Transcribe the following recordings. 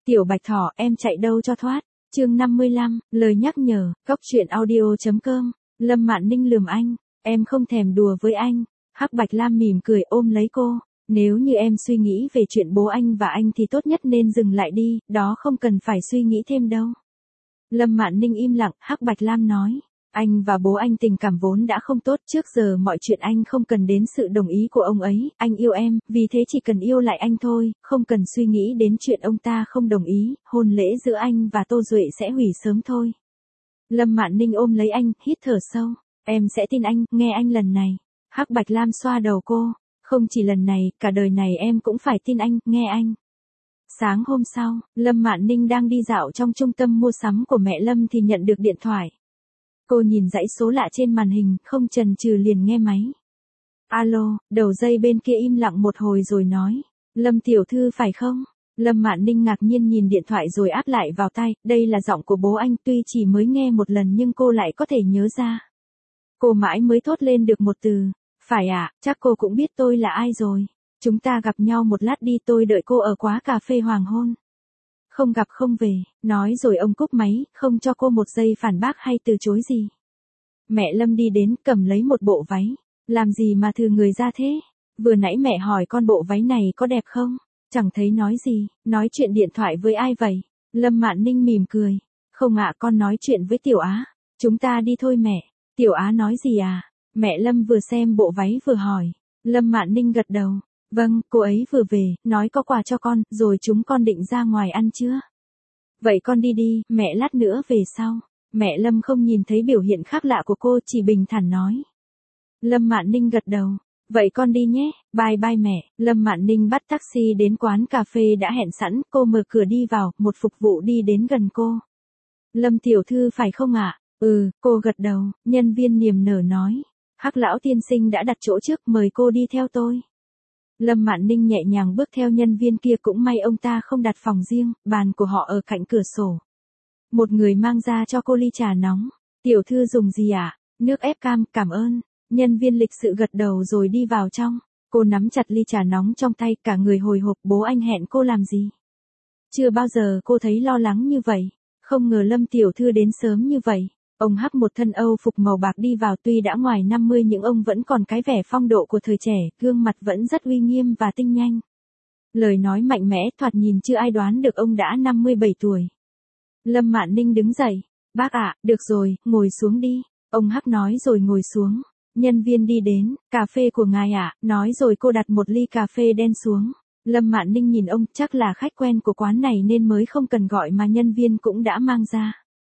Tiểu Bạch Thỏ, em chạy đâu cho thoát. Chương 55, lời nhắc nhở, Cóc truyện audio.com. Lâm Mạn Ninh lườm anh, em không thèm đùa với anh. Hắc Bạch Lam mỉm cười ôm lấy cô. Nếu như em suy nghĩ về chuyện bố anh và anh thì tốt nhất nên dừng lại đi, đó không cần phải suy nghĩ thêm đâu. Lâm Mạn Ninh im lặng, Hắc Bạch Lam nói. Anh và bố anh tình cảm vốn đã không tốt, trước giờ mọi chuyện anh không cần đến sự đồng ý của ông ấy, anh yêu em, vì thế chỉ cần yêu lại anh thôi, không cần suy nghĩ đến chuyện ông ta không đồng ý, hôn lễ giữa anh và Tô Duệ sẽ hủy sớm thôi. Lâm Mạn Ninh ôm lấy anh, hít thở sâu, em sẽ tin anh, nghe anh lần này. Hắc Bạch Lam xoa đầu cô, không chỉ lần này, cả đời này em cũng phải tin anh, nghe anh. Sáng hôm sau, Lâm Mạn Ninh đang đi dạo trong trung tâm mua sắm của mẹ Lâm thì nhận được điện thoại. Cô nhìn dãy số lạ trên màn hình, không chần chừ liền nghe máy. Alo, đầu dây bên kia im lặng một hồi rồi nói. Lâm tiểu thư phải không? Lâm Mạn Ninh ngạc nhiên nhìn điện thoại rồi áp lại vào tai, đây là giọng của bố anh, tuy chỉ mới nghe một lần nhưng cô lại có thể nhớ ra. Cô mãi mới thốt lên được một từ. Phải ạ, chắc cô cũng biết tôi là ai rồi. Chúng ta gặp nhau một lát đi, tôi đợi cô ở quán cà phê hoàng hôn. Không gặp không về, nói rồi ông cúp máy, không cho cô một giây phản bác hay từ chối gì. Mẹ Lâm đi đến, cầm lấy một bộ váy. Làm gì mà thừ người ra thế? Vừa nãy mẹ hỏi con bộ váy này có đẹp không? Chẳng thấy nói gì, nói chuyện điện thoại với ai vậy? Lâm Mạn Ninh mỉm cười. Không ạ, con nói chuyện với Tiểu Á. Chúng ta đi thôi mẹ. Tiểu Á nói gì à? Mẹ Lâm vừa xem bộ váy vừa hỏi. Lâm Mạn Ninh gật đầu. Vâng, cô ấy vừa về, nói có quà cho con, rồi chúng con định ra ngoài ăn chưa? Vậy con đi đi, mẹ lát nữa về sau. Mẹ Lâm không nhìn thấy biểu hiện khác lạ của cô, chỉ bình thản nói. Lâm Mạn Ninh gật đầu. Vậy con đi nhé, bye bye mẹ. Lâm Mạn Ninh bắt taxi đến quán cà phê đã hẹn sẵn, cô mở cửa đi vào, một phục vụ đi đến gần cô. Lâm tiểu thư phải không ạ? Ừ, cô gật đầu, nhân viên niềm nở nói. Hắc lão tiên sinh đã đặt chỗ trước, mời cô đi theo tôi. Lâm Mạn Ninh nhẹ nhàng bước theo nhân viên kia, cũng may ông ta không đặt phòng riêng, bàn của họ ở cạnh cửa sổ. Một người mang ra cho cô ly trà nóng. Tiểu thư dùng gì ạ? Nước ép cam, cảm ơn. Nhân viên lịch sự gật đầu rồi đi vào trong. Cô nắm chặt ly trà nóng trong tay, cả người hồi hộp, bố anh hẹn cô làm gì? Chưa bao giờ cô thấy lo lắng như vậy. Không ngờ Lâm tiểu thư đến sớm như vậy. Ông Hắc một thân Âu phục màu bạc đi vào, tuy đã ngoài 50 nhưng ông vẫn còn cái vẻ phong độ của thời trẻ, gương mặt vẫn rất uy nghiêm và tinh nhanh. Lời nói mạnh mẽ, thoạt nhìn chưa ai đoán được ông đã 57 tuổi. Lâm Mạn Ninh đứng dậy. Bác ạ, được rồi, ngồi xuống đi. Ông Hắc nói rồi ngồi xuống. Nhân viên đi đến, cà phê của ngài ạ, nói rồi cô đặt một ly cà phê đen xuống. Lâm Mạn Ninh nhìn ông, chắc là khách quen của quán này nên mới không cần gọi mà nhân viên cũng đã mang ra.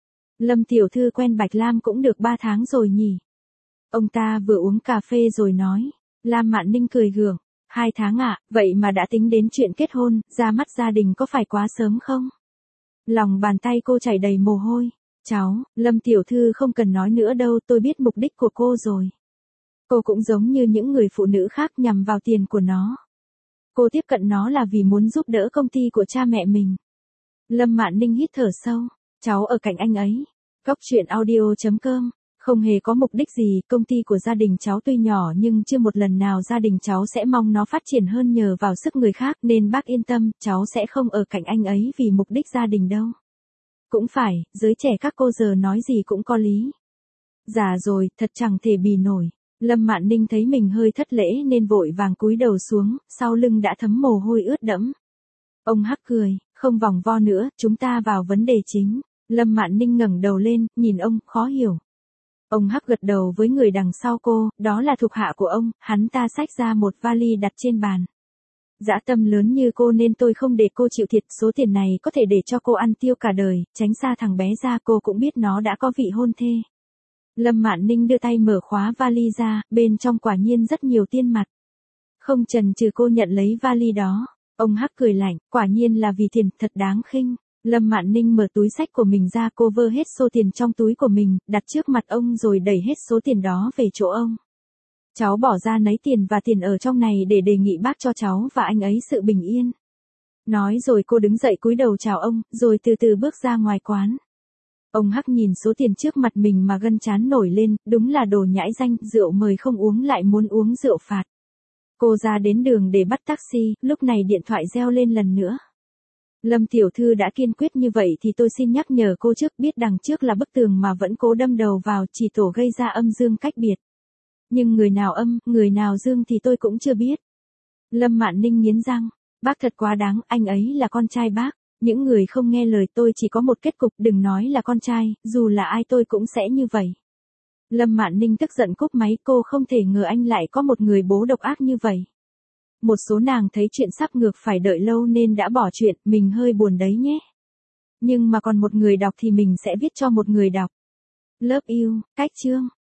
Lâm tiểu thư quen Bạch Lam cũng được 3 tháng rồi nhỉ? Ông ta vừa uống cà phê rồi nói. Lam Mạn Ninh cười gượng. 2 tháng ạ, vậy mà đã tính đến chuyện kết hôn, ra mắt gia đình có phải quá sớm không? Lòng bàn tay cô chảy đầy mồ hôi. Cháu, Lâm tiểu thư không cần nói nữa đâu, tôi biết mục đích của cô rồi. Cô cũng giống như những người phụ nữ khác, nhằm vào tiền của nó. Cô tiếp cận nó là vì muốn giúp đỡ công ty của cha mẹ mình. Lâm Mạn Ninh hít thở sâu. Cháu ở cạnh anh ấy. Cóc truyện audio.com. Không hề có mục đích gì, công ty của gia đình cháu tuy nhỏ nhưng chưa một lần nào gia đình cháu sẽ mong nó phát triển hơn nhờ vào sức người khác, nên bác yên tâm, cháu sẽ không ở cạnh anh ấy vì mục đích gia đình đâu. Cũng phải, giới trẻ các cô giờ nói gì cũng có lý. Già rồi, thật chẳng thể bì nổi. Lâm Mạn Ninh thấy mình hơi thất lễ nên vội vàng cúi đầu xuống, sau lưng đã thấm mồ hôi ướt đẫm. Ông Hắc cười, không vòng vo nữa, chúng ta vào vấn đề chính. Lâm Mạn Ninh ngẩng đầu lên, nhìn ông, khó hiểu. Ông Hắc gật đầu với người đằng sau cô, đó là thuộc hạ của ông, hắn ta xách ra một vali đặt trên bàn. Dã tâm lớn như cô nên tôi không để cô chịu thiệt, số tiền này có thể để cho cô ăn tiêu cả đời, tránh xa thằng bé ra, cô cũng biết nó đã có vị hôn thê. Lâm Mạn Ninh đưa tay mở khóa vali ra, bên trong quả nhiên rất nhiều tiền mặt. Không chần chừ cô nhận lấy vali đó. Ông Hắc cười lạnh, quả nhiên là vì tiền, thật đáng khinh. Lâm Mạn Ninh mở túi xách của mình ra, cô vơ hết số tiền trong túi của mình, đặt trước mặt ông rồi đẩy hết số tiền đó về chỗ ông. Cháu bỏ ra nấy tiền và tiền ở trong này để đề nghị bác cho cháu và anh ấy sự bình yên. Nói rồi cô đứng dậy cúi đầu chào ông, rồi từ từ bước ra ngoài quán. Ông Hắc nhìn số tiền trước mặt mình mà gân trán nổi lên, đúng là đồ nhãi danh, rượu mời không uống lại muốn uống rượu phạt. Cô ra đến đường để bắt taxi, lúc này điện thoại reo lên lần nữa. Lâm tiểu thư đã kiên quyết như vậy thì tôi xin nhắc nhở cô trước, biết đằng trước là bức tường mà vẫn cố đâm đầu vào, chỉ tổ gây ra âm dương cách biệt. Nhưng người nào âm, người nào dương thì tôi cũng chưa biết. Lâm Mạn Ninh nghiến răng, bác thật quá đáng, anh ấy là con trai bác. Những người không nghe lời tôi chỉ có một kết cục, đừng nói là con trai, dù là ai tôi cũng sẽ như vậy. Lâm Mạn Ninh tức giận cúp máy, cô không thể ngờ anh lại có một người bố độc ác như vậy. Một số nàng thấy chuyện sắp ngược phải đợi lâu nên đã bỏ chuyện, mình hơi buồn đấy nhé. Nhưng mà còn một người đọc thì mình sẽ viết cho một người đọc. Love you, Cách Chương.